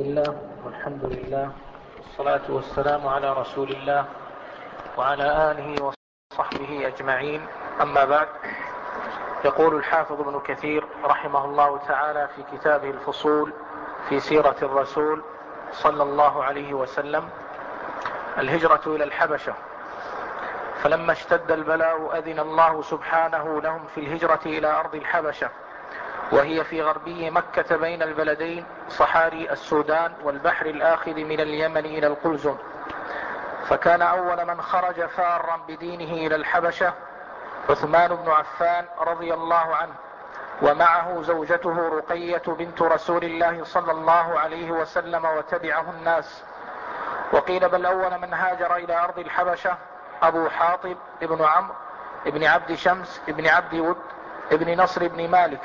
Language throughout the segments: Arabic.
بالله والحمد لله والصلاة والسلام على رسول الله وعلى آله وصحبه أجمعين. أما بعد، يقول الحافظ ابن كثير رحمه الله تعالى في كتابه الفصول في سيرة الرسول صلى الله عليه وسلم: الهجرة إلى الحبشة. فلما اشتد البلاء أذن الله سبحانه لهم في الهجرة إلى أرض الحبشة، وهي في غربي مكة بين البلدين صحاري السودان والبحر الآخذ من اليمن إلى القلزم. فكان أول من خرج فارا بدينه إلى الحبشة عثمان بن عفان رضي الله عنه، ومعه زوجته رقية بنت رسول الله صلى الله عليه وسلم، وتبعه الناس. وقيل بل أول من هاجر إلى أرض الحبشة أبو حاطب ابن عمرو ابن عبد شمس ابن عبد ود ابن نصر ابن مالك.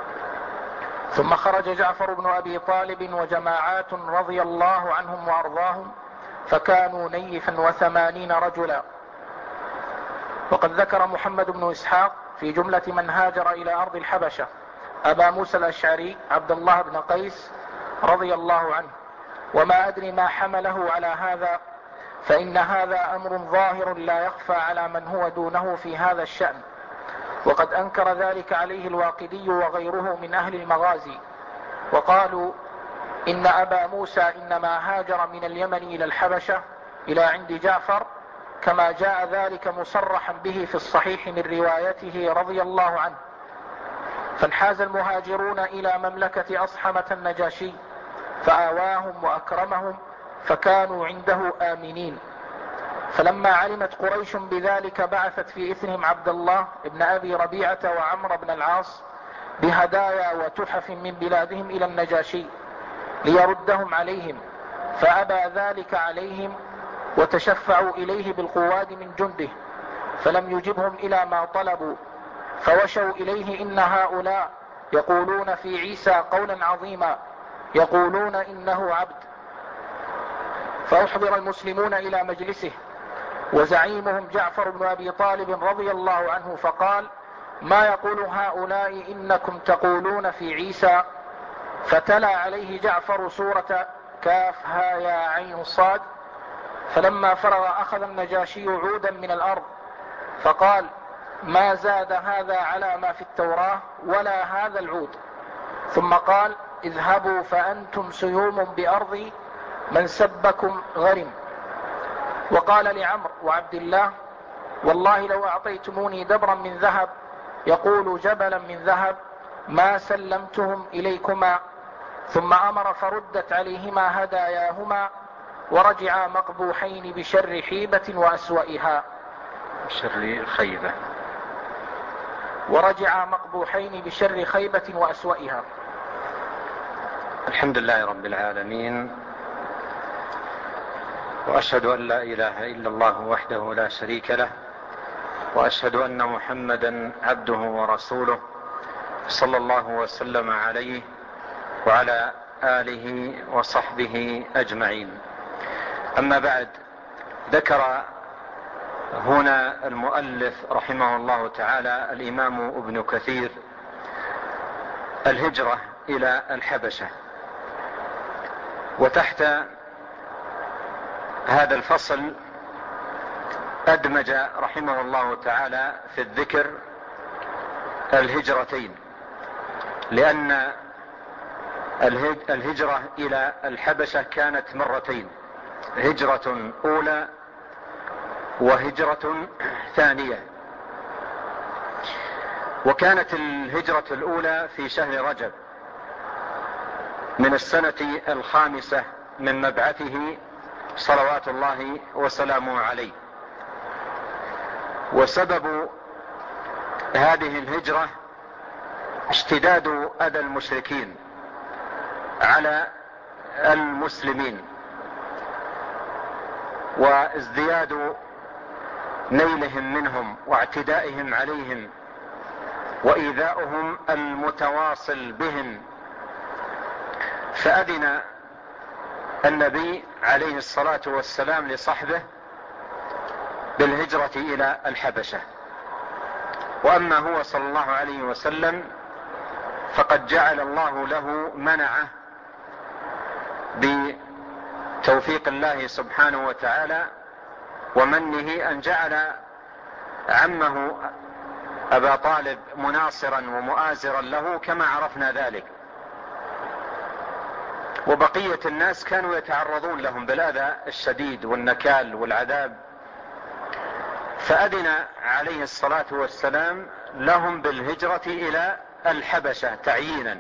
ثم خرج جعفر بن أبي طالب وجماعات رضي الله عنهم وأرضاهم، فكانوا نيفا 80 رجلا. وقد ذكر محمد بن إسحاق في جملة من هاجر إلى أرض الحبشة أبا موسى الأشعري عبد الله بن قيس رضي الله عنه، وما أدري ما حمله على هذا، فإن هذا أمر ظاهر لا يخفى على من هو دونه في هذا الشأن. وقد أنكر ذلك عليه الواقدي وغيره من أهل المغازي، وقالوا إن أبا موسى إنما هاجر من اليمن إلى الحبشة إلى عند جعفر، كما جاء ذلك مصرحا به في الصحيح من روايته رضي الله عنه. فانحاز المهاجرون إلى مملكة أصحمة النجاشي فآواهم وأكرمهم، فكانوا عنده آمنين. فلما علمت قريش بذلك بعثت في إثرهم عبد الله ابن أبي ربيعة وعمر بن العاص بهدايا وتحف من بلادهم إلى النجاشي ليردهم عليهم، فأبى ذلك عليهم، وتشفعوا إليه بالقواد من جنده، فلم يجبهم إلى ما طلبوا، فوشوا إليه: إن هؤلاء يقولون في عيسى قولا عظيما، يقولون إنه عبد. فأحضر المسلمون إلى مجلسه، وزعيمهم جعفر بن أبي طالب رضي الله عنه، فقال: ما يقول هؤلاء إنكم تقولون في عيسى؟ فتلا عليه جعفر سورة كاف ها يا عين صاد. فلما فرغ أخذ النجاشي عودا من الأرض فقال: ما زاد هذا على ما في التوراة ولا هذا العود. ثم قال: اذهبوا فأنتم سيوم بأرضي، من سبكم غرم. وقال لعمرو وعبد الله: والله لو أعطيتموني دبرا من ذهب يقول جبلا من ذهب ما سلمتهم إليكما. ثم أمر فردت عليهما هداياهما، ورجعا مقبوحين بشر حيبة وأسوئها. ورجعا مقبوحين بشر خيبة وأسوئها. الحمد لله رب العالمين، وأشهد أن لا إله إلا الله وحده لا شريك له، وأشهد أن محمدا عبده ورسوله صلى الله وسلم عليه وعلى آله وصحبه أجمعين. أما بعد، ذكر هنا المؤلف رحمه الله تعالى الإمام ابن كثير الهجرة إلى الحبشة، وتحت هذا الفصل أدمج رحمه الله تعالى في الذكر الهجرتين، لأن الهجرة إلى الحبشة كانت مرتين: هجرة أولى وهجرة ثانية. وكانت الهجرة الأولى في شهر رجب من السنة 5 من مبعثه صلوات الله وسلامه عليه. وسبب هذه الهجرة اشتداد أذى المشركين على المسلمين، وازدياد نيلهم منهم واعتدائهم عليهم وإيذاؤهم المتواصل بهم. فأذن النبي عليه الصلاة والسلام لصحبه بالهجرة إلى الحبشة. وأما هو صلى الله عليه وسلم فقد جعل الله له منعه بتوفيق الله سبحانه وتعالى ومنه أن جعل عمه أبا طالب مناصرا ومؤازرا له كما عرفنا ذلك، وبقية الناس كانوا يتعرضون لهم بالأذى الشديد والنكال والعذاب، فأذن عليه الصلاة والسلام لهم بالهجرة إلى الحبشة تعيينا،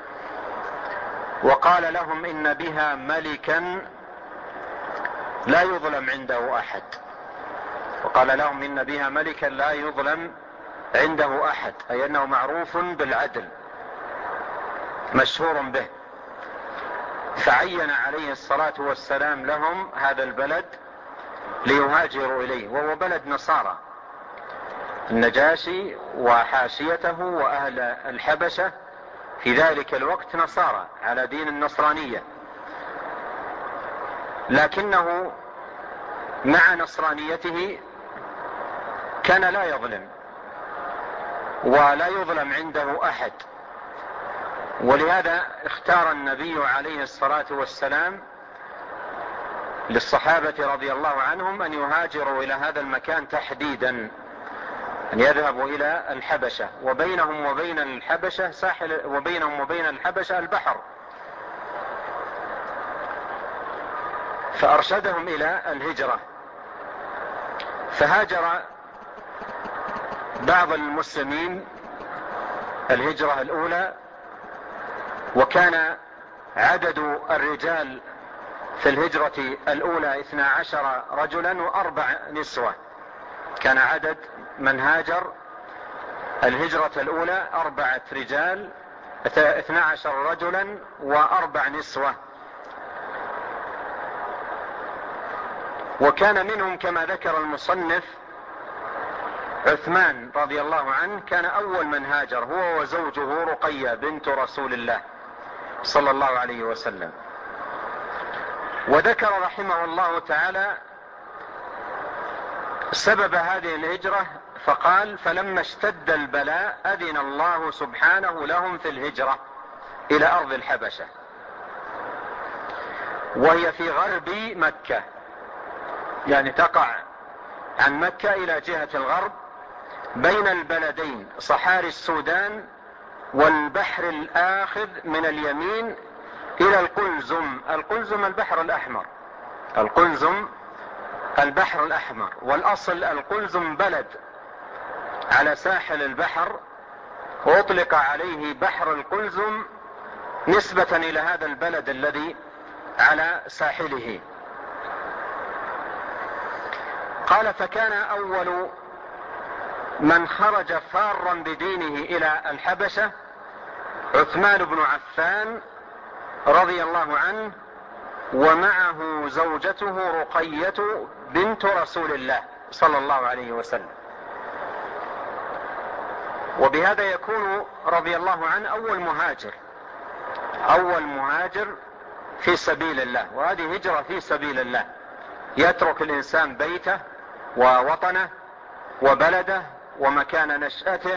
وقال لهم إن بها ملكا لا يظلم عنده أحد، وقال لهم إن بها ملكا لا يظلم عنده أحد، أي أنه معروف بالعدل مشهور به. فعين عليه الصلاة والسلام لهم هذا البلد ليهاجروا إليه، وهو بلد نصارى، النجاشي وحاشيته وأهل الحبشة في ذلك الوقت نصارى على دين النصرانية، لكنه مع نصرانيته كان لا يظلم ولا يظلم عنده أحد، ولهذا اختار النبي عليه الصلاة والسلام للصحابة رضي الله عنهم أن يهاجروا إلى هذا المكان تحديدا، أن يذهبوا إلى الحبشة، وبينهم وبين الحبشة البحر، فأرشدهم إلى الهجرة. فهاجر بعض المسلمين الهجرة الأولى، وكان عدد الرجال في الهجرة الأولى 12 رجلا و4 نسوة، كان عدد من هاجر الهجرة الأولى 4 رجال 12 رجلا و4 نسوة. وكان منهم كما ذكر المصنف عثمان رضي الله عنه، كان أول من هاجر هو وزوجه رقية بنت رسول الله صلى الله عليه وسلم. وذكر رحمه الله تعالى سبب هذه الهجرة فقال: فلما اشتد البلاء أذن الله سبحانه لهم في الهجرة إلى أرض الحبشة، وهي في غرب مكة، يعني تقع عن مكة إلى جهة الغرب بين البلدين صحاري السودان والبحر الآخذ من اليمين إلى القلزم. القلزم البحر الأحمر، القلزم البحر الأحمر، والأصل القلزم بلد على ساحل البحر، وأطلق عليه بحر القلزم نسبة إلى هذا البلد الذي على ساحله. قال: فكان أول من خرج فارا بدينه إلى الحبشة عثمان بن عفان رضي الله عنه، ومعه زوجته رقية بنت رسول الله صلى الله عليه وسلم. وبهذا يكون رضي الله عنه أول مهاجر في سبيل الله، وهذه هجرة في سبيل الله، يترك الإنسان بيته ووطنه وبلده ومكان نشأته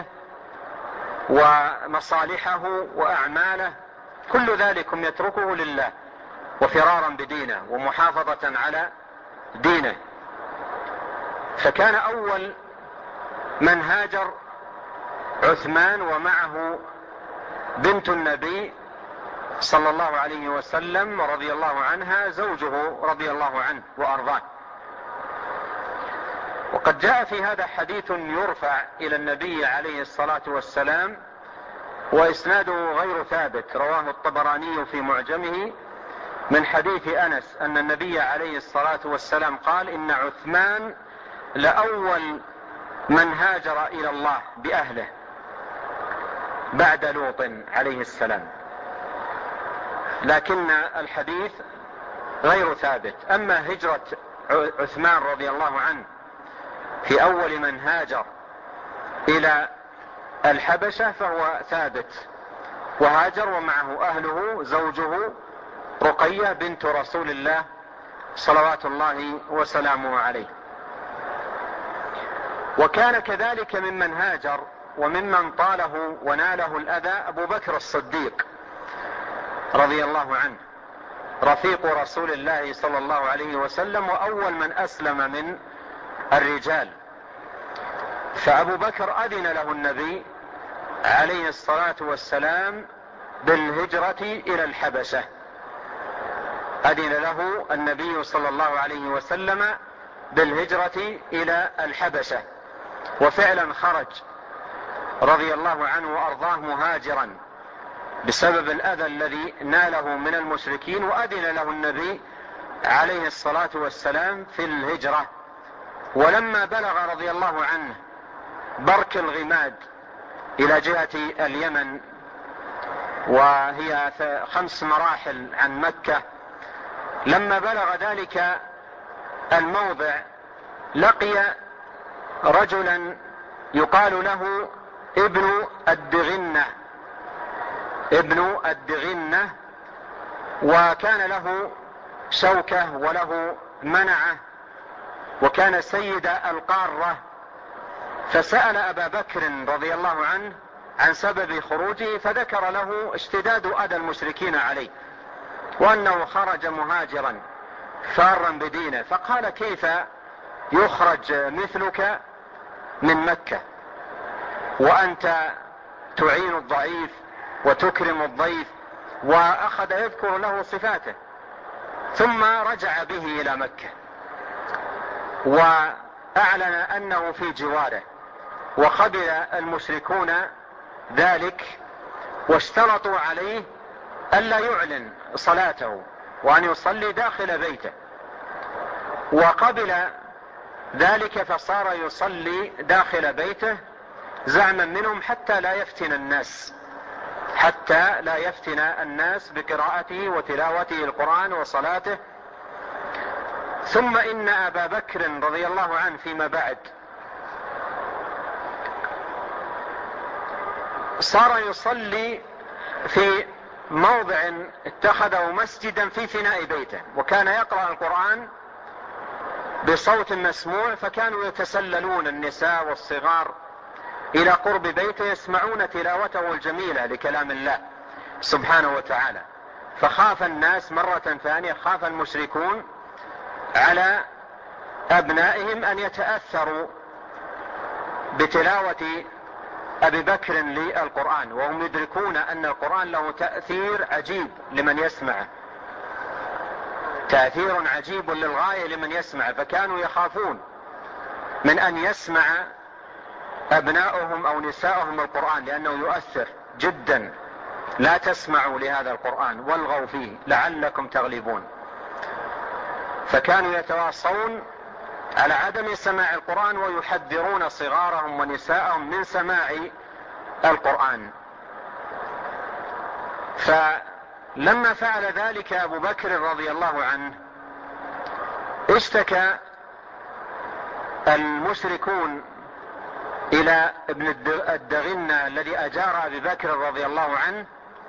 ومصالحه وأعماله، كل ذلكم يتركه لله وفرارا بدينه ومحافظة على دينه. فكان أول من هاجر عثمان، ومعه بنت النبي صلى الله عليه وسلم رضي الله عنها زوجه رضي الله عنه وأرضاه. وقد جاء في هذا حديث يرفع إلى النبي عليه الصلاة والسلام، وإسناده غير ثابت، رواه الطبراني في معجمه من حديث أنس أن النبي عليه الصلاة والسلام قال: إن عثمان لأول من هاجر إلى الله بأهله بعد لوط عليه السلام، لكن الحديث غير ثابت. أما هجرة عثمان رضي الله عنه في أول من هاجر إلى الحبشة فهو ثابت، وهاجر ومعه أهله زوجه رقية بنت رسول الله صلوات الله وسلامه عليه. وكان كذلك ممن هاجر وممن طاله وناله الأذى أبو بكر الصديق رضي الله عنه، رفيق رسول الله صلى الله عليه وسلم وأول من أسلم من الرجال. فأبو بكر أذن له النبي عليه الصلاة والسلام بالهجرة إلى الحبشة، أذن له النبي صلى الله عليه وسلم بالهجرة إلى الحبشة، وفعلا خرج رضي الله عنه وأرضاه مهاجرا بسبب الأذى الذي ناله من المشركين، وأذن له النبي عليه الصلاة والسلام في الهجرة. ولما بلغ رضي الله عنه برك الغماد إلى جهة اليمن، وهي 5 مراحل عن مكة، لما بلغ ذلك الموضع لقي رجلا يقال له ابن الدغنة، وكان له شوكة وله منعة، وكان سيد القارة. فسأل أبا بكر رضي الله عنه عن سبب خروجه، فذكر له اشتداد أذى المشركين عليه، وأنه خرج مهاجرا فارا بدينه. فقال: كيف يخرج مثلك من مكة وأنت تعين الضعيف وتكرم الضيف؟ وأخذ يذكر له صفاته، ثم رجع به إلى مكة وأعلن أنه في جواره، وقبل المشركون ذلك واشترطوا عليه ألا يعلن صلاته وأن يصلي داخل بيته، وقبل ذلك فصار يصلي داخل بيته زعما منهم حتى لا يفتن الناس بقراءته وتلاوته القرآن وصلاته. ثم إن أبا بكر رضي الله عنه فيما بعد صار يصلي في موضع اتخذه مسجدا في فناء بيته، وكان يقرأ القرآن بصوت مسموع، فكانوا يتسللون النساء والصغار إلى قرب بيته يسمعون تلاوته الجميلة لكلام الله سبحانه وتعالى. فخاف الناس مرة ثانية، خاف المشركون على أبنائهم أن يتأثروا بتلاوة أبي بكر للقرآن، وهم يدركون أن القرآن له تأثير عجيب لمن يسمعه، تأثير عجيب للغاية لمن يسمع. فكانوا يخافون من أن يسمع أبناؤهم أو نساؤهم القرآن لأنه يؤثر جدا. لا تسمعوا لهذا القرآن والغوا فيه لعلكم تغلبون. فكانوا يتواصون على عدم سماع القرآن ويحذرون صغارهم ونساءهم من سماع القرآن. فلما فعل ذلك أبو بكر رضي الله عنه اشتكى المشركون إلى ابن الدغنة الذي أجار أبي بكر رضي الله عنه،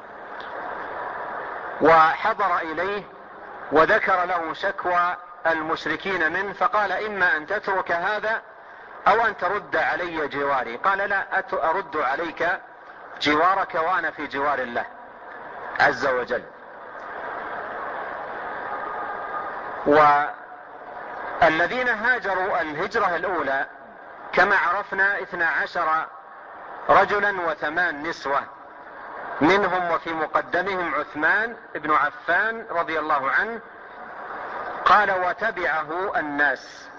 وحضر إليه وذكر له شكوى المشركين منه، فقال: إما أن تترك هذا أو أن ترد علي جواري. قال: لا أرد عليك جوارك وأنا في جوار الله عز وجل. والذين هاجروا الهجرة الأولى كما عرفنا 12 رجلا و8 نسوة، منهم وفي مقدمهم عثمان بن عفان رضي الله عنه. قال: وتبعه الناس.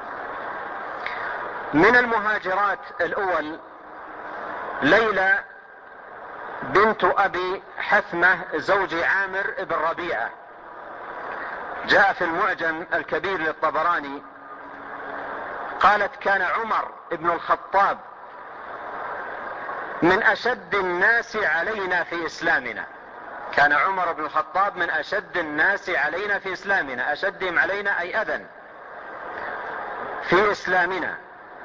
من المهاجرات الأول ليلى بنت أبي حثمة زوج عامر بن ربيعة، جاء في المعجم الكبير للطبراني قالت: كان عمر بن الخطاب من أشد الناس علينا في إسلامنا. كان عمر بن الخطاب من أشد الناس علينا في إسلامنا، أشدهم علينا أي أذى في إسلامنا.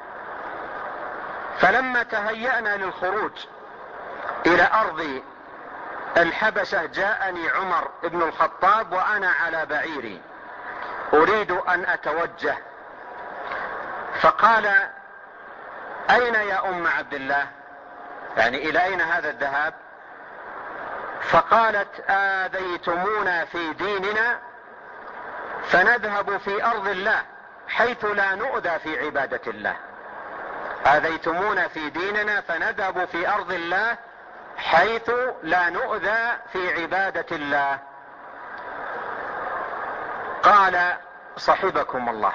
فلما تهيأنا للخروج إلى أرض الحبشة جاءني عمر بن الخطاب وأنا على بعيري أريد أن أتوجه، فقال: أين يا أم عبد الله؟ يعني إلى أين هذا الذهاب؟ فقالت: آذيتمونا في ديننا فنذهب في أرض الله حيث لا نؤذى في عبادة الله. آذيتمونا في ديننا فنذهب في أرض الله حيث لا نؤذى في عبادة الله. قال: صحبكم الله.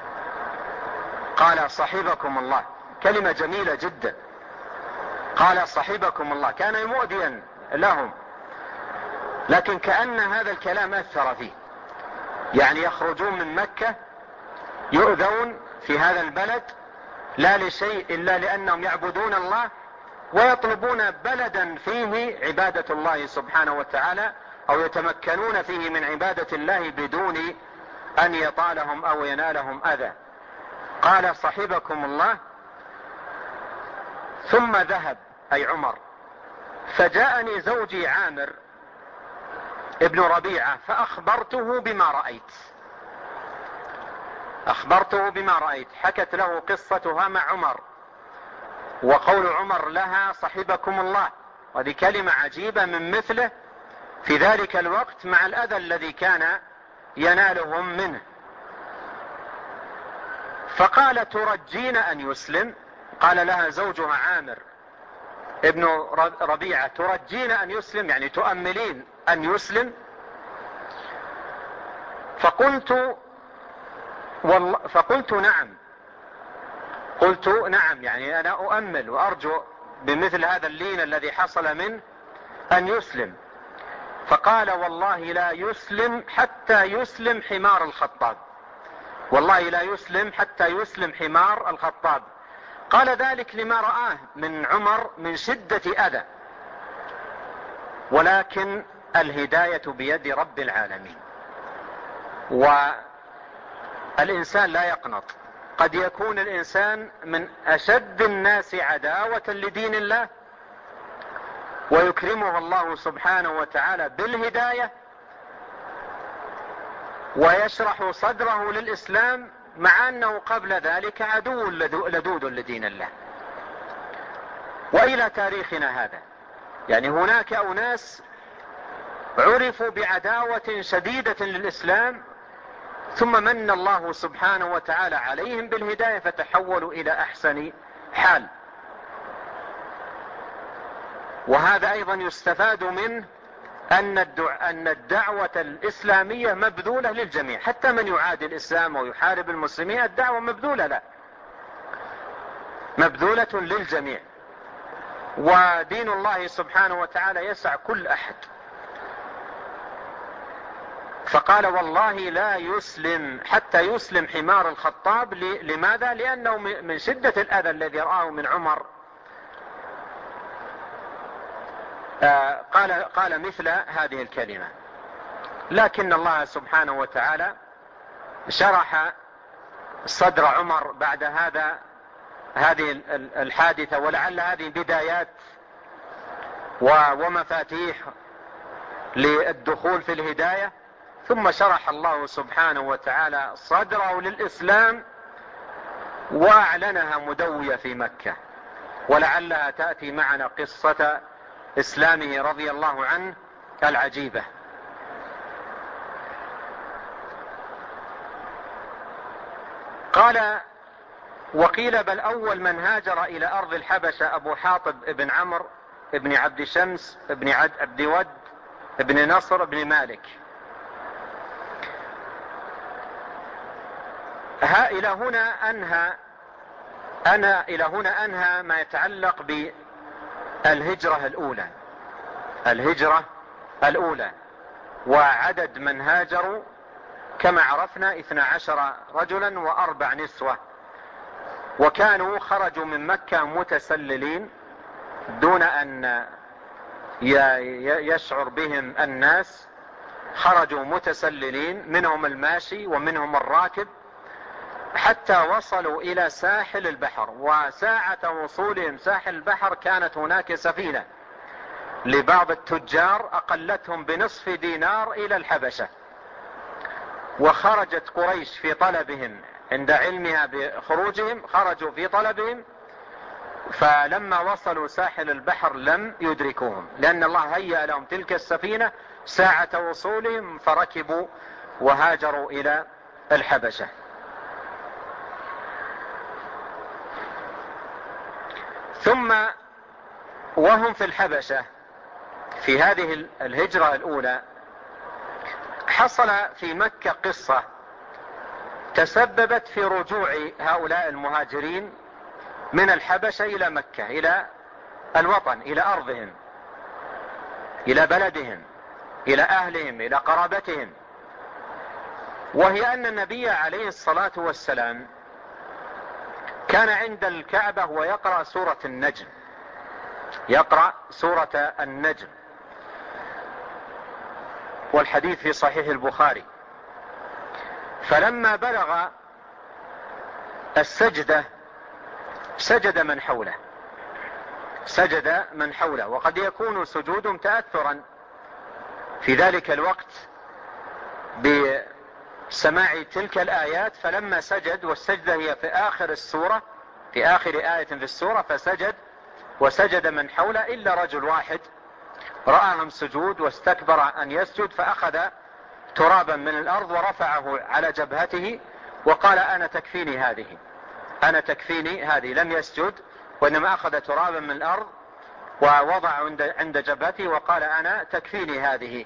قال: صحبكم الله، كلمة جميلة جدا. قال: صحبكم الله، كان مؤذيا لهم، لكن كأن هذا الكلام أثر فيه. يعني يخرجون من مكة يؤذون في هذا البلد لا لشيء إلا لأنهم يعبدون الله، ويطلبون بلدا فيه عبادة الله سبحانه وتعالى، أو يتمكنون فيه من عبادة الله بدون أن يطالهم أو ينالهم أذى. قال: صحبكم الله. ثم ذهب، أي عمر، فجاءني زوجي عامر ابن ربيعة فأخبرته بما رأيت. أخبرته بما رأيت، حكت له قصتها مع عمر، وقول عمر لها: صحبكم الله، وهذه كلمة عجيبة من مثله في ذلك الوقت مع الأذى الذي كان ينالهم منه. فقال: ترجين أن يسلم؟ قال لها زوجها عامر ابن ربيعة: ترجين أن يسلم، يعني تؤملين أن يسلم؟ فقلت نعم. قلت نعم، يعني أنا أؤمل وأرجو بمثل هذا اللين الذي حصل منه أن يسلم. فقال: والله لا يسلم حتى يسلم حمار الخطاب. والله لا يسلم حتى يسلم حمار الخطاب. قال ذلك لما رآه من عمر من شدة أذى، ولكن الهداية بيد رب العالمين، والإنسان لا يقنط. قد يكون الإنسان من أشد الناس عداوة لدين الله، ويكرمه الله سبحانه وتعالى بالهداية ويشرح صدره للإسلام، مع أنه قبل ذلك عدو لدود لدين الله. وإلى تاريخنا هذا، يعني هناك أناس عرفوا بعداوة شديدة للإسلام، ثم من الله سبحانه وتعالى عليهم بالهداية فتحولوا إلى أحسن حال. وهذا أيضا يستفاد منه أن الدعوة الإسلامية مبذولة للجميع، حتى من يعادي الإسلام ويحارب المسلمين الدعوة مبذولة له، مبذولة للجميع. ودين الله سبحانه وتعالى يسع كل أحد. فقال: والله لا يسلم حتى يسلم حمار الخطاب. لماذا؟ لأنه من شدة الأذى الذي رآه من عمر قال مثل هذه الكلمة. لكن الله سبحانه وتعالى شرح صدر عمر بعد هذه الحادثة، ولعل هذه بدايات ومفاتيح للدخول في الهداية. ثم شرح الله سبحانه وتعالى صدره للإسلام وأعلنها مدوية في مكة، ولعلها تأتي معنا قصة إسلامه رضي الله عنه العجيبة. قال: وقيل بل أول من هاجر إلى أرض الحبشة أبو حاطب ابن عمرو ابن عبد شمس ابن عبد ود ابن نصر ابن مالك. إلى هنا أنهى ما يتعلق بالهجرة الأولى. الهجرة الأولى وعدد من هاجروا كما عرفنا 12 رجلا و4 نسوة، وكانوا خرجوا من مكة متسللين دون أن يشعر بهم الناس. خرجوا متسللين، منهم الماشي ومنهم الراكب، حتى وصلوا إلى ساحل البحر. وساعة وصولهم ساحل البحر كانت هناك سفينة لبعض التجار أقلتهم بنصف دينار إلى الحبشة، وخرجت قريش في طلبهم عند علمها بخروجهم، خرجوا في طلبهم فلما وصلوا ساحل البحر لم يدركوهم، لأن الله هيأ لهم تلك السفينة ساعة وصولهم، فركبوا وهاجروا إلى الحبشة. ثم وهم في الحبشة في هذه الهجرة الأولى، حصل في مكة قصة تسببت في رجوع هؤلاء المهاجرين من الحبشة إلى مكة، إلى الوطن، إلى أرضهم، إلى بلدهم، إلى أهلهم، إلى قرابتهم. وهي أن النبي عليه الصلاة والسلام كان عند الكعبة ويقرأ سورة النجم، يقرأ سورة النجم، والحديث في صحيح البخاري. فلما بلغ السجدة سجد من حوله، سجد من حوله، وقد يكون سجودهم تأثرا في ذلك الوقت بسماع تلك الآيات. فلما سجد، والسجدة هي في آخر السورة، في آخر آية في السورة، فسجد وسجد من حوله إلا رجل واحد رآهم سجود واستكبر أن يسجد، فأخذ ترابا من الأرض ورفعه على جبهته وقال أنا تكفيني هذه، أنا تكفيني هذه. لم يسجد، وإنما أخذ ترابا من الأرض ووضع عند جبهته وقال أنا تكفيني هذه.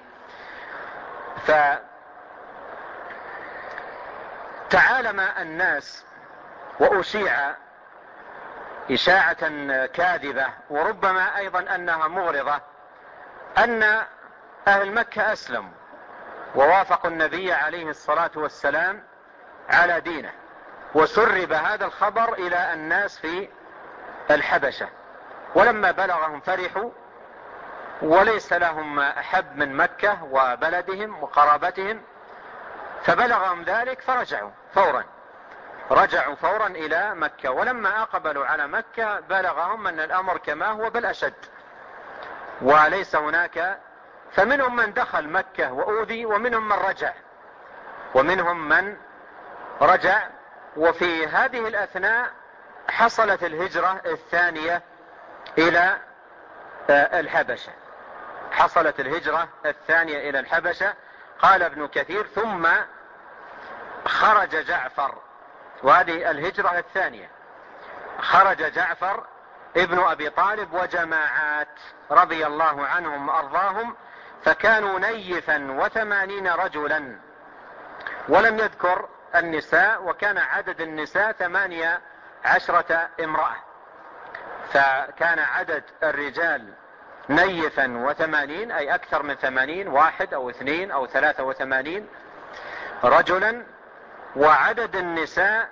فتعالم الناس وأشيع إشاعة كاذبة، وربما أيضا أنها مغرضة، أن أهل مكة أسلموا ووافقوا النبي عليه الصلاة والسلام على دينه، وسرب هذا الخبر إلى الناس في الحبشة. ولما بلغهم فرحوا، وليس لهم أحب من مكة وبلدهم وقرابتهم، فبلغهم ذلك فرجعوا فورا، رجعوا فورا إلى مكة. ولما أقبلوا على مكة بلغهم أن الأمر كما هو بل أشد، وليس هناك، فمنهم من دخل مكة وأوذي، ومنهم من رجع، ومنهم من رجع. وفي هذه الأثناء حصلت الهجرة الثانية إلى الحبشة، حصلت الهجرة الثانية إلى الحبشة. قال ابن كثير ثم خرج جعفر، وهذه الهجرة الثانية، خرج جعفر ابن أبي طالب وجماعات رضي الله عنهم وأرضاهم، فكانوا نيفا 80 رجلا، ولم يذكر النساء، وكان عدد النساء 18 امرأة، فكان عدد الرجال نيفا 80، أي أكثر من 80، 1 أو 2 أو 83 رجلا، وعدد النساء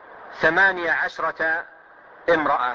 18 امرأة.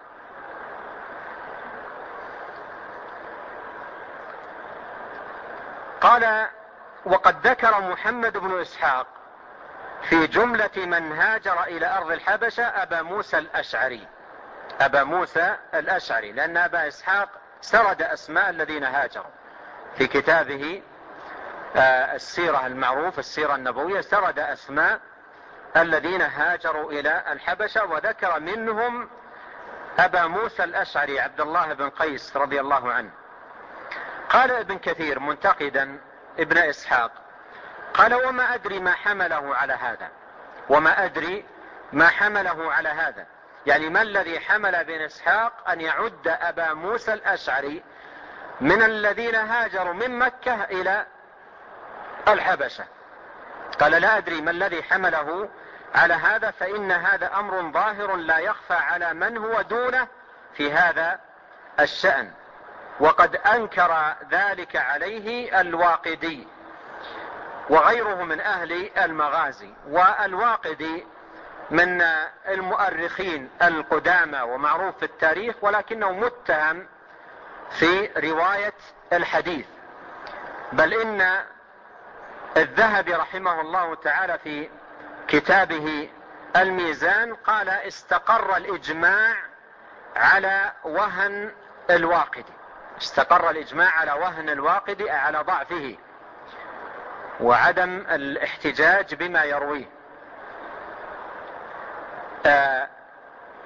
قال وقد ذكر محمد بن إسحاق في جملة من هاجر إلى أرض الحبشة أبا موسى الأشعري، أبا موسى الأشعري، لأن أبا إسحاق سرد أسماء الذين هاجروا في كتابه السيرة المعروف، السيرة النبوية، سرد أسماء الذين هاجروا إلى الحبشة، وذكر منهم أبا موسى الأشعري عبد الله بن قيس رضي الله عنه. قال ابن كثير منتقدا ابن إسحاق، قال وما أدري ما حمله على هذا، وما أدري ما حمله على هذا، يعني ما الذي حمل ابن إسحاق أن يعد أبا موسى الأشعري من الذين هاجروا من مكة إلى الحبشة. قال لا أدري ما الذي حمله على هذا، فإن هذا أمر ظاهر لا يخفى على من هو دونه في هذا الشأن، وقد أنكر ذلك عليه الواقدي وغيره من أهل المغازي. والواقدي من المؤرخين القدامى ومعروف في التاريخ، ولكنه متهم في رواية الحديث، بل إن الذهبي رحمه الله تعالى في كتابه الميزان قال استقر الإجماع على وهن الواقدي، استقر الإجماع على وهن الواقدي، على ضعفه وعدم الاحتجاج بما يرويه.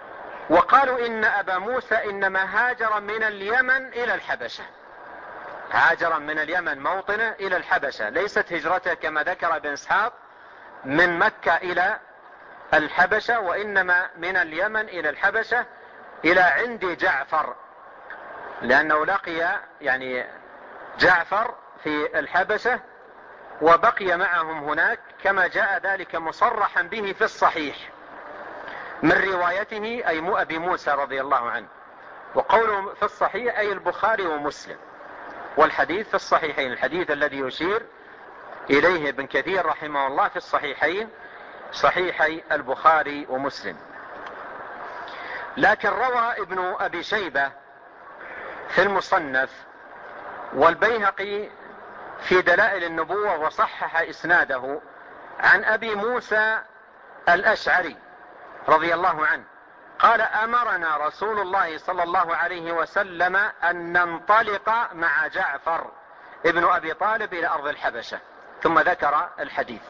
وقالوا إن أبا موسى إنما هاجر من اليمن إلى الحبشة، هاجر من اليمن موطنه إلى الحبشة، ليست هجرته كما ذكر ابن إسحاق من مكة إلى الحبشة، وإنما من اليمن إلى الحبشة إلى عند جعفر، لأنه لقي يعني جعفر في الحبشة وبقي معهم هناك، كما جاء ذلك مصرحا به في الصحيح من روايته أي أبي موسى رضي الله عنه. وقوله في الصحيح أي البخاري ومسلم، والحديث في الصحيحين، الحديث الذي يشير إليه ابن كثير رحمه الله في الصحيحين، صحيحي البخاري ومسلم. لكن روى ابن أبي شيبة في المصنف والبيهقي في دلائل النبوة وصحح إسناده عن أبي موسى الأشعري رضي الله عنه قال: أمرنا رسول الله صلى الله عليه وسلم أن ننطلق مع جعفر ابن أبي طالب إلى أرض الحبشة، ثم ذكر الحديث.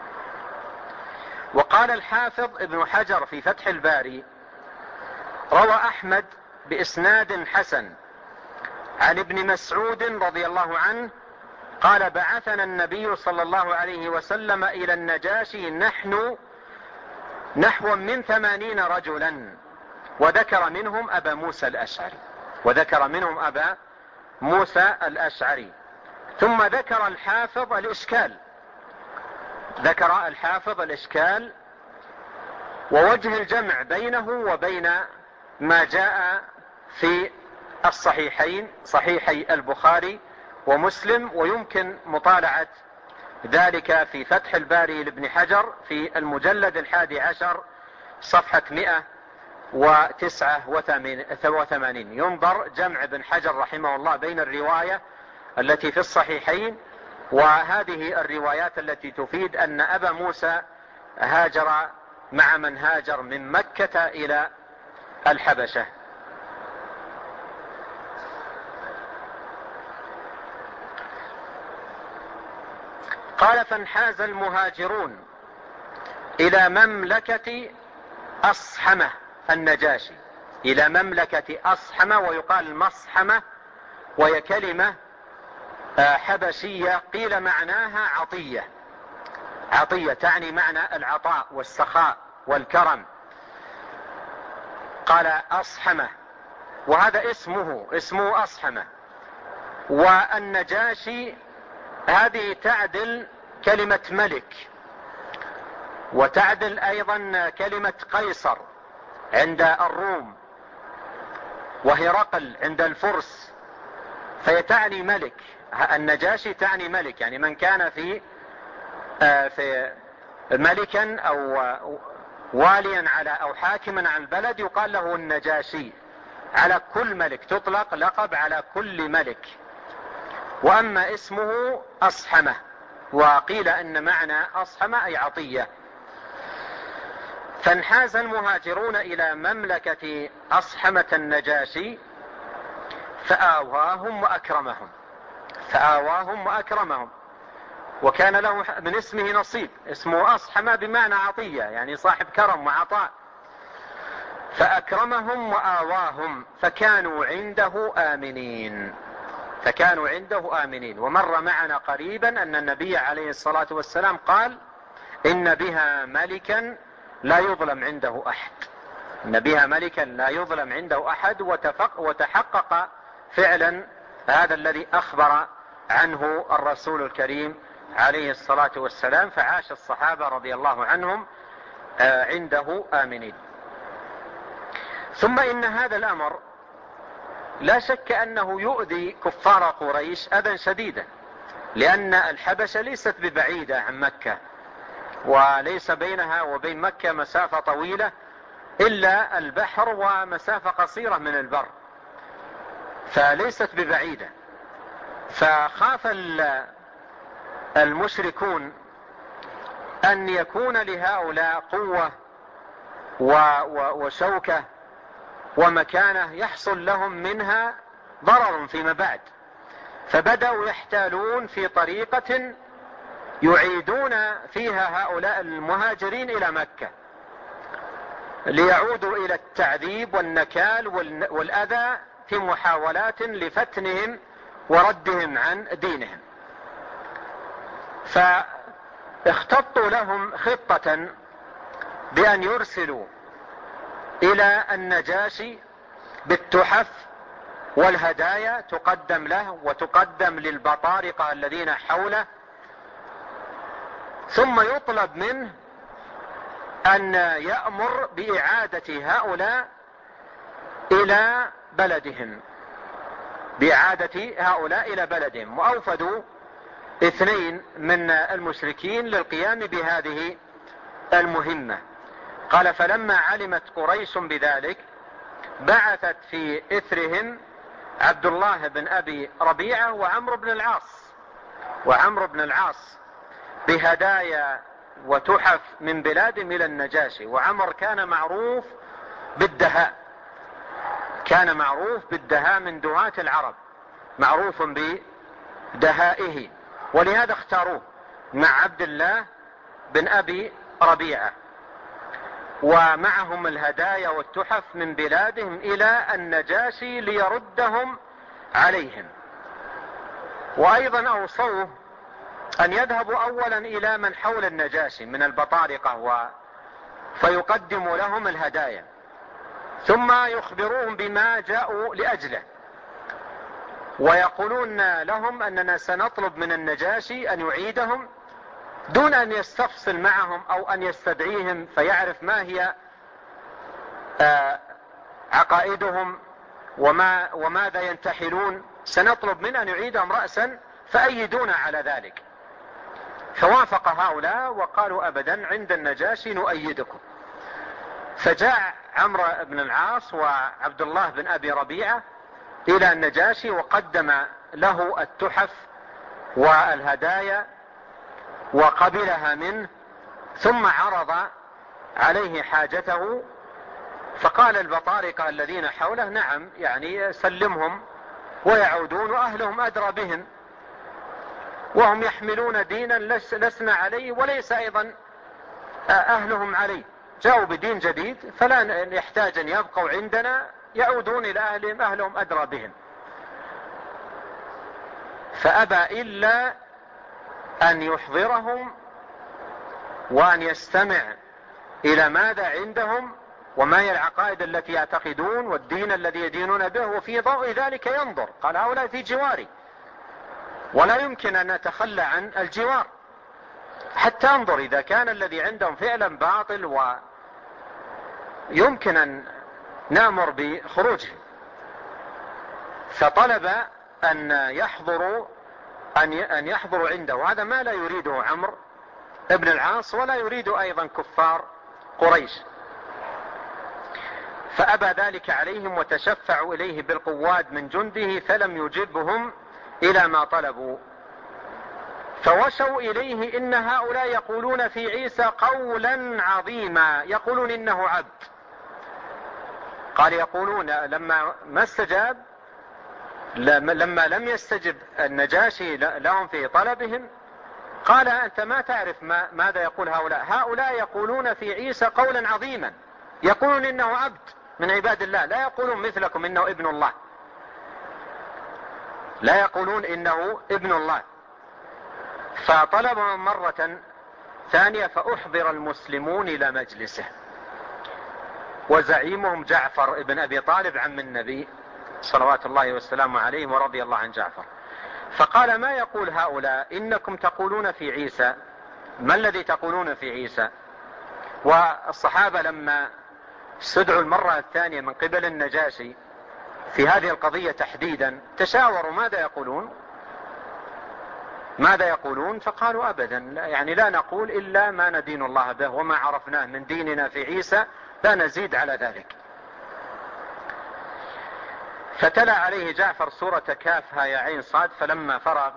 وقال الحافظ ابن حجر في فتح الباري: روى أحمد بإسناد حسن عن ابن مسعود رضي الله عنه قال: بعثنا النبي صلى الله عليه وسلم إلى النجاشي نحو من 80 رجلا، وذكر منهم أبا موسى الأشعري. ثم ذكر الحافظ الإشكال ووجه الجمع بينه وبين ما جاء في الصحيحين، صحيحي البخاري ومسلم، ويمكن مطالعة ذلك في فتح الباري لابن حجر في المجلد 11 صفحة 189. ينظر جمع ابن حجر رحمه الله بين الرواية التي في الصحيحين وهذه الروايات التي تفيد أن أبا موسى هاجر مع من هاجر من مكة إلى الحبشة. قال: فانحاز المهاجرون إلى مملكة أصحمة النجاشي، إلى مملكة أصحمة، ويقال مصحمة، وهي كلمة حبشية قيل معناها عطية تعني معنى العطاء والسخاء والكرم. قال أصحمة، وهذا اسمه أصحمة. والنجاشي هذه تعدل كلمة ملك، وتعدل أيضا كلمة قيصر عند الروم، وهرقل عند الفرس، فهي تعني ملك. النجاشي تعني ملك، يعني من كان في ملكا أو واليا على أو حاكما على البلد يقال له النجاشي. على كل ملك تطلق لقب على كل ملك. وأما اسمه أصحمة، وقيل أن معنى أصحمة أي عطية. فانحاز المهاجرون إلى مملكة أصحمة النجاشي فآواهم وأكرمهم، وكان له من اسمه نصيب، اسمه أصحمة بمعنى عطية، يعني صاحب كرم وعطاء. فأكرمهم وآواهم فكانوا عنده آمنين. ومر معنا قريبا أن النبي عليه الصلاة والسلام قال: إن بها ملكا لا يظلم عنده أحد، وتحقق فعلا هذا الذي أخبر عنه الرسول الكريم عليه الصلاة والسلام، فعاش الصحابة رضي الله عنهم عنده آمنين. ثم إن هذا الأمر لا شك أنه يؤذي كفار قريش أذى شديدا، لأن الحبشة ليست ببعيدة عن مكة، وليس بينها وبين مكة مسافة طويلة إلا البحر ومسافة قصيرة من البر، فليست ببعيدة. فخاف المشركون أن يكون لهؤلاء قوة وشوكة ومكانة يحصل لهم منها ضرر فيما بعد، فبدأوا يحتالون في طريقة يعيدون فيها هؤلاء المهاجرين إلى مكة. ليعودوا إلى التعذيب والنكال والأذى في محاولات لفتنهم وردهم عن دينهم. فاختطوا لهم خطة بأن يرسلوا إلى النجاشي بالتحف والهدايا تقدم له وتقدم للبطارقة الذين حوله، ثم يطلب منه أن يأمر بإعادة هؤلاء إلى بلدهم، وأوفدوا 2 من المشركين للقيام بهذه المهمة. قال: فلما علمت قريش بذلك بعثت في إثرهم عبد الله بن أبي ربيعة وعمرو بن العاص بهدايا وتحف من بلادهم إلى النجاشي. وعمر كان معروف بالدهاء من دهاة العرب، معروف بدهائه، ولهذا اختاروه مع عبد الله بن أبي ربيعة، ومعهم الهدايا والتحف من بلادهم إلى النجاشي ليردهم عليهم. وأيضا أوصوه أن يذهبوا أولا إلى من حول النجاشي من البطارقة فيقدموا لهم الهدايا، ثم يخبروهم بما جاءوا لأجله، ويقولون لهم أننا سنطلب من النجاشي أن يعيدهم دون أن يستفصل معهم أو أن يستدعيهم فيعرف ما هي عقائدهم وماذا ينتحلون. سنطلب منه أن يعيدهم رأسا فأيدونا على ذلك. فوافق هؤلاء وقالوا: أبدا، عند النجاشي نؤيدكم. فجاء عمرو بن العاص وعبد الله بن أبي ربيعة إلى النجاشي وقدم له التحف والهدايا وقبلها منه، ثم عرض عليه حاجته. فقال البطارقة الذين حوله: نعم، يعني سلمهم ويعودون وأهلهم أدرى بهم، وهم يحملون دينا لسنا عليه وليس أيضا أهلهم عليه، جاءوا بدين جديد فلا يحتاج أن يبقوا عندنا، يعودون إلى أهلهم أدرى بهم. فأبى إلا أن يحضرهم وأن يستمع إلى ماذا عندهم وما هي العقائد التي يعتقدون والدين الذي يدينون به، وفي ضوء ذلك ينظر. قال: هؤلاء في جواري ولا يمكن أن نتخلى عن الجوار حتى انظر إذا كان الذي عندهم فعلا باطل ويمكن أن نأمر بخروجه. فطلب أن يحضروا عنده، وهذا ما لا يريده عمرو بن العاص ولا يريد أيضا كفار قريش. فأبى ذلك عليهم وتشفعوا إليه بالقواد من جنده فلم يجبهم إلى ما طلبوا. فوشوا إليه: إن هؤلاء يقولون في عيسى قولا عظيما، يقولون إنه عبد. قال: يقولون لما لم يستجب النجاشي لهم في طلبهم، قال: أنت ما تعرف ماذا يقول هؤلاء يقولون في عيسى قولا عظيما، يقولون إنه عبد من عباد الله، لا يقولون مثلكم إنه ابن الله، لا يقولون إنه ابن الله. فطلبهم مرة ثانية فأحضر المسلمون إلى مجلسه، وزعيمهم جعفر بن أبي طالب عم النبي صلوات الله والسلام عليه ورضي الله عن جعفر. فقال: ما يقول هؤلاء؟ إنكم تقولون في عيسى، ما الذي تقولون في عيسى؟ والصحابة لما استدعوا المرة الثانية من قبل النجاشي في هذه القضية تحديدا تشاوروا ماذا يقولون، فقالوا: أبدا، يعني لا نقول إلا ما ندين الله به، وما عرفناه من ديننا في عيسى لا نزيد على ذلك. فتلا عليه جعفر سورة كافها يا عين صاد. فلما فرغ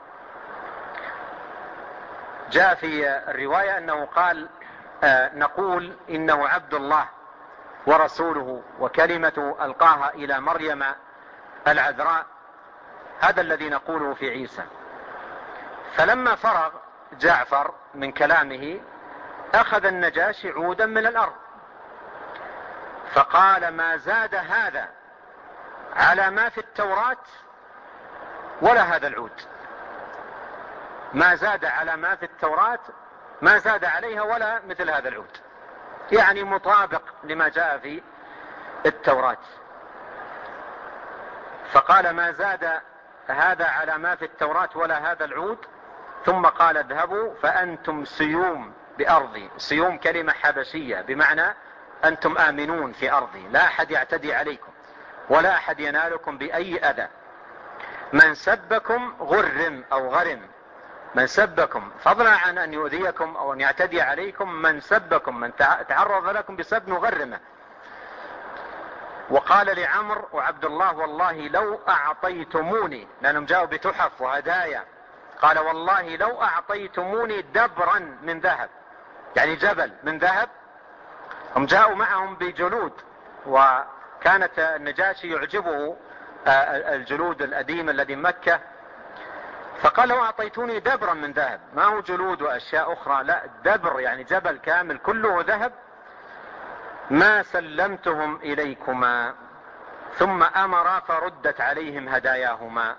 جاء في الرواية أنه قال: نقول إنه عبد الله ورسوله وكلمة ألقاها إلى مريم العذراء، هذا الذي نقوله في عيسى. فلما فرغ جعفر من كلامه أخذ النجاشي عودا من الأرض فقال ما زاد هذا على ما في التوراة ولا هذا العود. ما زاد على ما في التوراة، ما زاد عليها ولا مثل هذا العود، يعني مطابق لما جاء في التوراة. فقال ما زاد هذا على ما في التوراة ولا هذا العود، ثم قال اذهبوا فأنتم سيوم بأرضي. سيوم كلمة حبشية بمعنى أنتم آمنون في أرضي، لا أحد يعتدي عليكم ولا أحد ينالكم بأي أذى. من سبكم غرم أو غرم، من سبكم فضلا عن أن يؤذيكم أو أن يعتدي عليكم، من سبكم من تعرض لكم بسب نغرمه. وقال لعمر وعبد الله والله لو أعطيتموني، لأنهم جاءوا بتحف وهدايا، قال والله لو أعطيتموني دبرا من ذهب، يعني جبل من ذهب. هم جاءوا معهم بجلود، وكانت النجاشي يعجبه الجلود القديمة الذي مكة، فقال لو أعطيتوني دبرا من ذهب، ما هو جلود وأشياء أخرى، لا دبر يعني جبل كامل كله ذهب، ما سلمتهم إليكما. ثم أمر فردت عليهم هداياهما،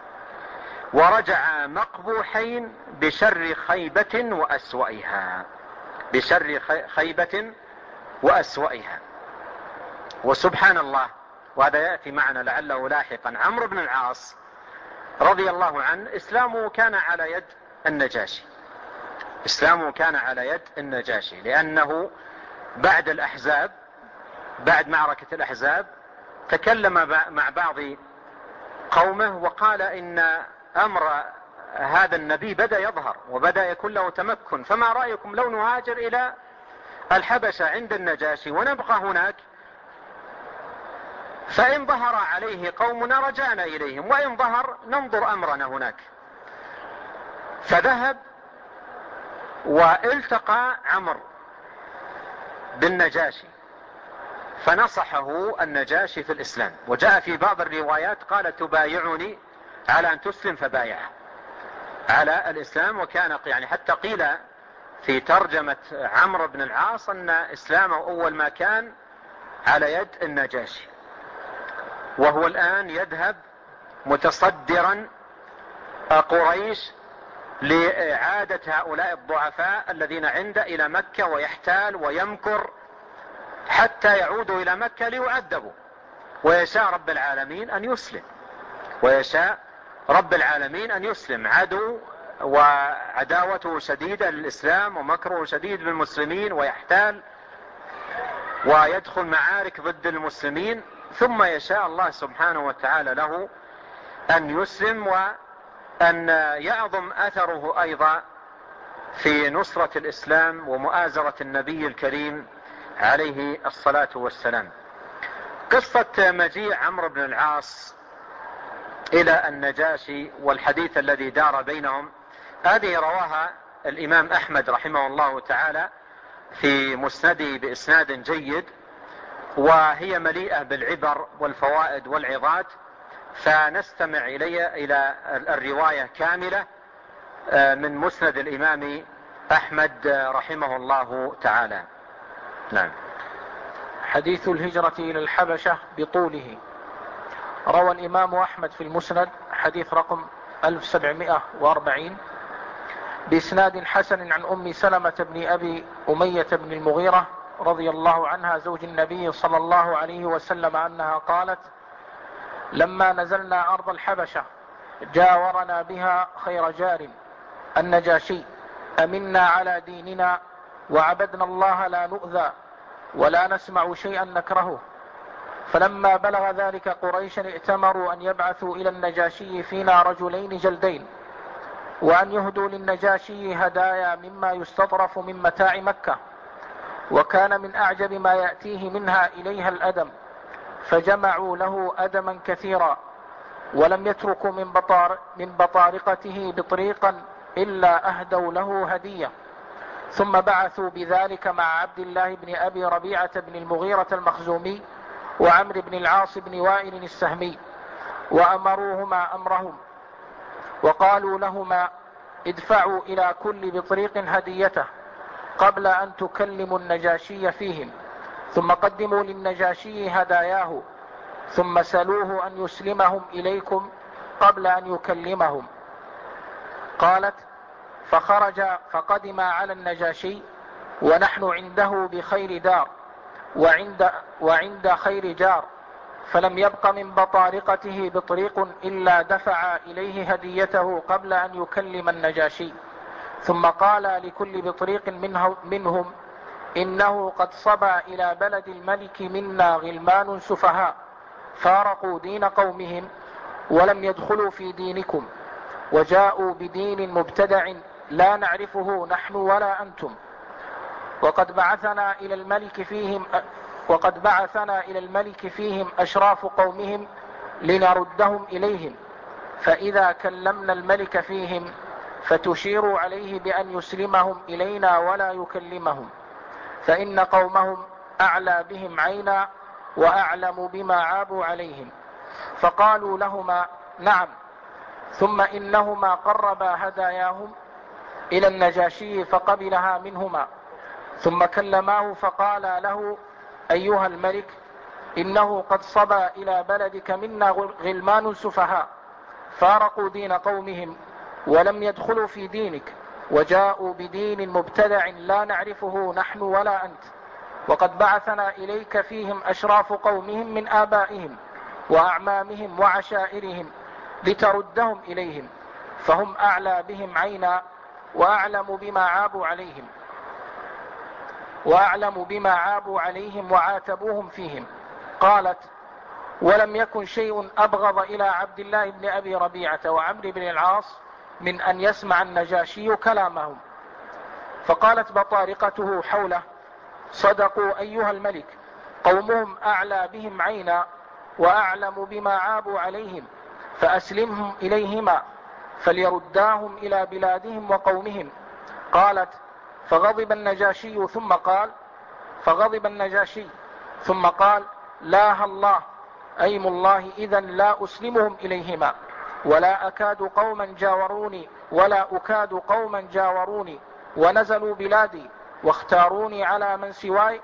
ورجع مقبوحين بشر خيبة وأسوأها، بشر خيبة وأسوأها. وسبحان الله، وهذا يأتي معنا لعله لاحقا، عمرو بن العاص رضي الله عنه إسلامه كان على يد النجاشي، إسلامه كان على يد النجاشي، لأنه بعد الأحزاب، بعد معركة الأحزاب تكلم مع بعض قومه وقال إن أمر هذا النبي بدأ يظهر وبدأ يكون له تمكن، فما رأيكم لو نهاجر إلى الحبشة عند النجاشي ونبقى هناك، فإن ظهر عليه قومنا رجعنا إليهم، وإن ظهر ننظر أمرنا هناك. فذهب والتقى عمرو بالنجاشي فنصحه النجاشي في الإسلام، وجاء في بعض الروايات قال تبايعني على أن تسلم، فبايع على الإسلام. وكان يعني حتى قيل في ترجمة عمرو بن العاص أن إسلامه أول ما كان على يد النجاشي، وهو الآن يذهب متصدرا قريش لإعادة هؤلاء الضعفاء الذين عنده إلى مكة، ويحتال ويمكر حتى يعودوا إلى مكة ليعذبوا. ويشاء رب العالمين أن يسلم، ويشاء رب العالمين أن يسلم. عدو وعداوته شديدة للإسلام ومكره شديد للمسلمين، ويحتال ويدخل معارك ضد المسلمين، ثم يشاء الله سبحانه وتعالى له أن يسلم، وأن يعظم أثره أيضا في نصرة الإسلام ومؤازرة النبي الكريم عليه الصلاة والسلام. قصة مجيء عمرو بن العاص إلى النجاشي والحديث الذي دار بينهم، هذه رواها الإمام أحمد رحمه الله تعالى في مسنده بإسناد جيد، وهي مليئة بالعبر والفوائد والعظات، فنستمع إلى الرواية كاملة من مسند الإمام أحمد رحمه الله تعالى. نعم. حديث الهجرة إلى الحبشة بطوله. روى الإمام أحمد في المسند حديث رقم 1740 بإسناد حسن عن أم سلمة بن أبي أمية بن المغيرة رضي الله عنها زوج النبي صلى الله عليه وسلم أنها قالت: لما نزلنا أرض الحبشة جاورنا بها خير جار النجاشي، أمنا على ديننا وعبدنا الله لا نؤذى ولا نسمع شيئا نكرهه. فلما بلغ ذلك قريشا ائتمروا أن يبعثوا إلى النجاشي فينا رجلين جلدين، وأن يهدوا للنجاشي هدايا مما يستطرف من متاع مكة، وكان من أعجب ما يأتيه منها إليها الأدم، فجمعوا له أدما كثيرا، ولم يتركوا من بطارقته بطريقا إلا أهدوا له هدية. ثم بعثوا بذلك مع عبد الله بن أبي ربيعة بن المغيرة المخزومي وعمرو بن العاص بن وائل السهمي، وأمروهما أمرهم، وقالوا لهما: ادفعوا إلى كل بطريق هديته قبل أن تكلموا النجاشي فيهم، ثم قدموا للنجاشي هداياه، ثم سلوه أن يسلمهم إليكم قبل أن يكلمهم. قالت: فخرج فقدم على النجاشي ونحن عنده بخير دار وعند خير جار، فلم يبق من بطارقته بطريق إلا دفع إليه هديته قبل أن يكلم النجاشي. ثم قال لكل بطريق منهم: إنه قد صبى إلى بلد الملك منا غلمان سفهاء فارقوا دين قومهم ولم يدخلوا في دينكم، وجاءوا بدين مبتدع لا نعرفه نحن ولا أنتم، وقد بعثنا إلى الملك فيهم أشراف قومهم لنردهم إليهم، فإذا كلمنا الملك فيهم فتشير عليه بأن يسلمهم إلينا ولا يكلمهم، فإن قومهم أعلى بهم عينا وأعلم بما عابوا عليهم. فقالوا لهما: نعم. ثم إنهما قربا هداياهم إلى النجاشي فقبلها منهما، ثم كلماه فقال له: أيها الملك، إنه قد صبى إلى بلدك منا غلمان سفهاء فارقوا دين قومهم ولم يدخلوا في دينك، وجاءوا بدين مبتدع لا نعرفه نحن ولا أنت، وقد بعثنا إليك فيهم أشراف قومهم من آبائهم وأعمامهم وعشائرهم لتردهم إليهم، فهم أعلى بهم عينا وأعلم بما عابوا عليهم وعاتبوهم فيهم. قالت: ولم يكن شيء أبغض إلى عبد الله بن أبي ربيعة وعمرو بن العاص من أن يسمع النجاشي كلامهم. فقالت بطارقته حوله: صدقوا أيها الملك، قومهم أعلى بهم عينا وأعلم بما عابوا عليهم، فأسلمهم إليهما فليرداهم إلى بلادهم وقومهم. قالت: فغضب النجاشي ثم قال: لا الله، أيم الله، إذا لا أسلمهم إليهما، ولا أكاد قوما جاوروني ونزلوا بلادي واختاروني على من سواي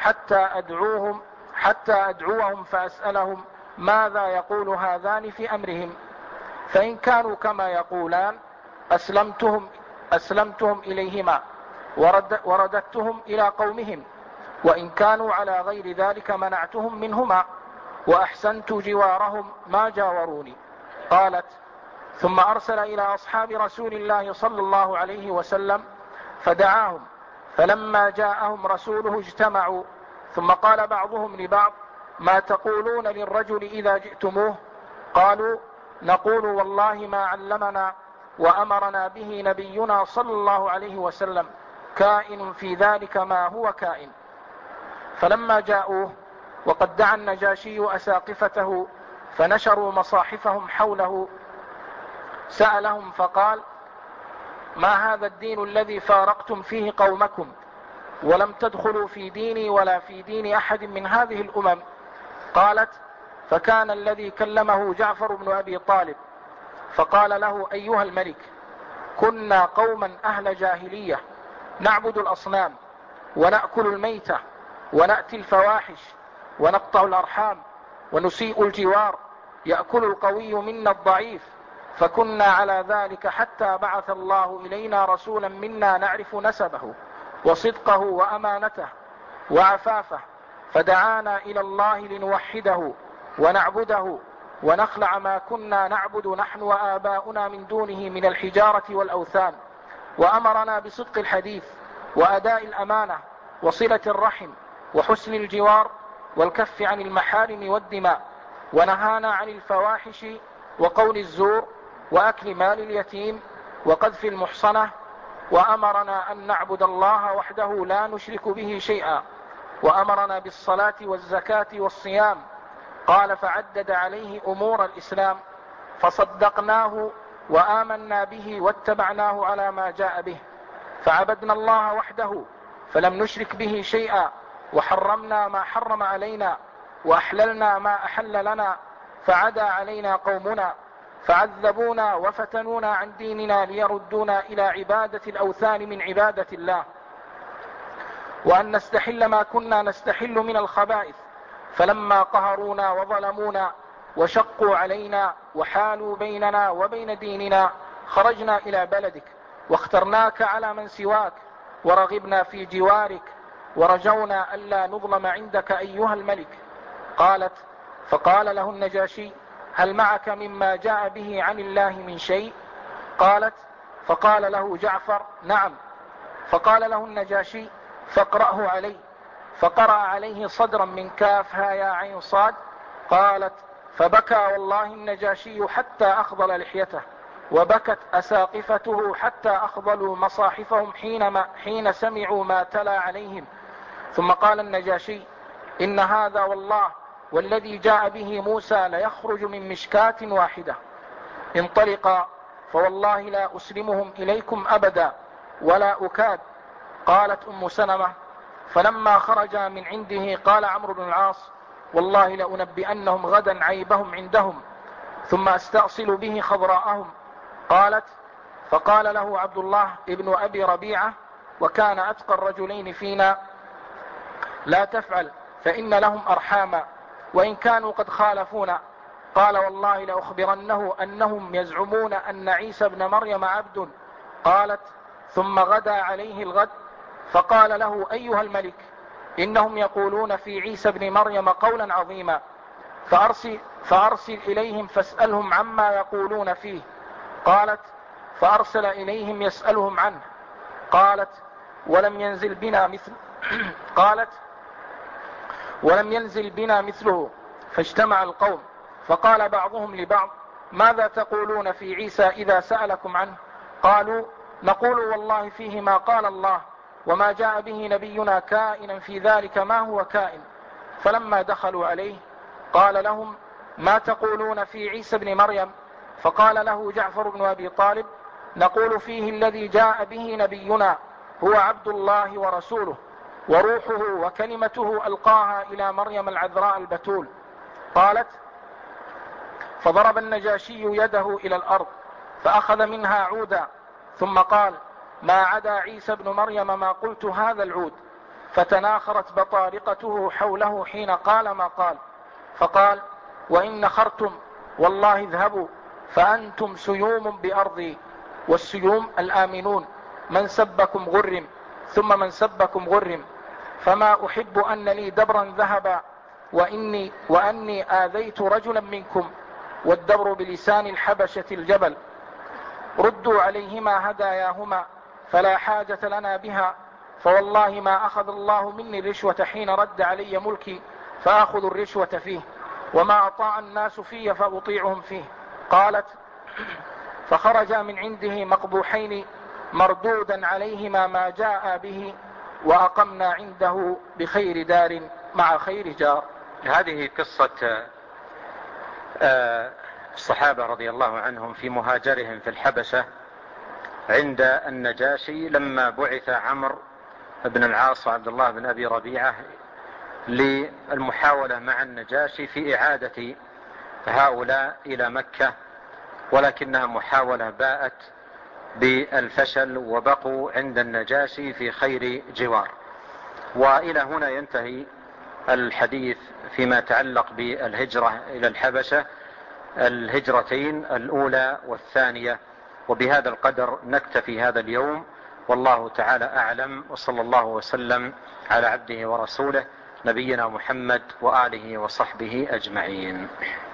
حتى أدعوهم فأسألهم ماذا يقول هذان في أمرهم، فإن كانوا كما يقولان أسلمتهم إليهما ورددتهم إلى قومهم، وإن كانوا على غير ذلك منعتهم منهما وأحسنت جوارهم ما جاوروني. قالت: ثم أرسل إلى أصحاب رسول الله صلى الله عليه وسلم فدعاهم، فلما جاءهم رسوله اجتمعوا، ثم قال بعضهم لبعض: ما تقولون للرجل إذا جئتموه؟ قالوا: نقول والله ما علمنا وأمرنا به نبينا صلى الله عليه وسلم، كائن في ذلك ما هو كائن. فلما جاءوه وقد دعا النجاشي أساقفته فنشروا مصاحفهم حوله سألهم فقال: ما هذا الدين الذي فارقتم فيه قومكم ولم تدخلوا في ديني ولا في دين أحد من هذه الأمم؟ قالت: فكان الذي كلمه جعفر بن أبي طالب فقال له: أيها الملك، كنا قوما أهل جاهلية نعبد الأصنام ونأكل الميتة ونأتي الفواحش ونقطع الأرحام ونسيء الجوار، يأكل القوي منا الضعيف، فكنا على ذلك حتى بعث الله إلينا رسولا منا نعرف نسبه وصدقه وأمانته وعفافه، فدعانا إلى الله لنوحده ونعبده ونخلع ما كنا نعبد نحن وآباؤنا من دونه من الحجارة والأوثان، وأمرنا بصدق الحديث وأداء الأمانة وصلة الرحم وحسن الجوار والكف عن المحارم والدماء، ونهانا عن الفواحش وقول الزور وأكل مال اليتيم وقذف المحصنة، وأمرنا أن نعبد الله وحده لا نشرك به شيئا، وأمرنا بالصلاة والزكاة والصيام. قال: فعدد عليه أمور الإسلام فصدقناه وآمنا به واتبعناه على ما جاء به، فعبدنا الله وحده فلم نشرك به شيئا، وحرمنا ما حرم علينا وأحللنا ما أحل لنا، فعدا علينا قومنا فعذبونا وفتنونا عن ديننا ليردونا إلى عبادة الأوثان من عبادة الله. وأن نستحل ما كنا نستحل من الخبائث، فلما قهرونا وظلمونا وشقوا علينا وحالوا بيننا وبين ديننا خرجنا إلى بلدك واخترناك على من سواك ورغبنا في جوارك ورجونا ألا نظلم عندك أيها الملك. قالت: فقال له النجاشي: هل معك مما جاء به عن الله من شيء؟ قالت: فقال له جعفر: نعم. فقال له النجاشي: فاقرأه علي. فقرأ عليه صدرا من كاف ها يا عين صاد. قالت: فبكى والله النجاشي حتى أخضل لحيته، وبكت أساقفته حتى أخضلوا مصاحفهم حين سمعوا ما تلا عليهم. ثم قال النجاشي: إن هذا والله والذي جاء به موسى ليخرج من مشكاة واحدة، انطلقا فوالله لا أسلمهم إليكم أبدا ولا أكاد. قالت أم سلمة: فلما خرجا من عنده قال عمرو بن العاص: والله لأنبئنهم غدا عيبهم عندهم ثم أستأصل به خضراءهم. قالت: فقال له عبد الله ابن أبي ربيعة وكان أتقى الرجلين فينا: لا تفعل فإن لهم أرحاما وإن كانوا قد خالفونا. قال: والله لأخبرنه أنهم يزعمون أن عيسى ابن مريم عبد. قالت: ثم غدا عليه الغد فقال له: أيها الملك، إنهم يقولون في عيسى ابن مريم قولا عظيما، فأرسل إليهم فاسألهم عما يقولون فيه. قالت: فأرسل إليهم يسألهم عنه. قالت: ولم ينزل بنا مثله. فاجتمع القوم فقال بعضهم لبعض: ماذا تقولون في عيسى إذا سألكم عنه؟ قالوا: نقول والله فيه ما قال الله وما جاء به نبينا كائنا في ذلك ما هو كائن. فلما دخلوا عليه قال لهم: ما تقولون في عيسى ابن مريم؟ فقال له جعفر بن أبي طالب: نقول فيه الذي جاء به نبينا هو عبد الله ورسوله وروحه وكلمته ألقاها إلى مريم العذراء البتول. قالت: فضرب النجاشي يده إلى الأرض فأخذ منها عودا ثم قال: ما عدا عيسى ابن مريم ما قلت هذا العود. فتناخرت بطارقته حوله حين قال ما قال. فقال: وإن نخرتم والله اذهبوا فأنتم سيوم بأرضي، والسيوم الآمنون، من سبكم غرم ثم من سبكم غرم، فما أحب أن لي دبرا ذهبا وأني آذيت رجلا منكم، والدبر بلسان الحبشة الجبل. ردوا عليهما هداياهما فلا حاجة لنا بها، فوالله ما أخذ الله مني الرشوة حين رد علي ملكي فأخذ الرشوة فيه، وما أطاع الناس فيه فأطيعهم فيه. قالت: فخرجا من عنده مقبوحين مردودا عليهما ما جاء به، وأقمنا عنده بخير دار مع خير جار. هذه قصة الصحابة رضي الله عنهم في مهاجرهم في الحبشة عند النجاشي لما بعث عمرو بن العاص وعبد الله بن أبي ربيعة للمحاولة مع النجاشي في إعادة هؤلاء إلى مكة، ولكنها محاولة باءت بالفشل وبقوا عند النجاشي في خير جوار. وإلى هنا ينتهي الحديث فيما يتعلق بالهجرة إلى الحبشة، الهجرتين الأولى والثانية. وبهذا القدر نكتفي هذا اليوم، والله تعالى أعلم، وصلى الله وسلم على عبده ورسوله نبينا محمد وآله وصحبه أجمعين.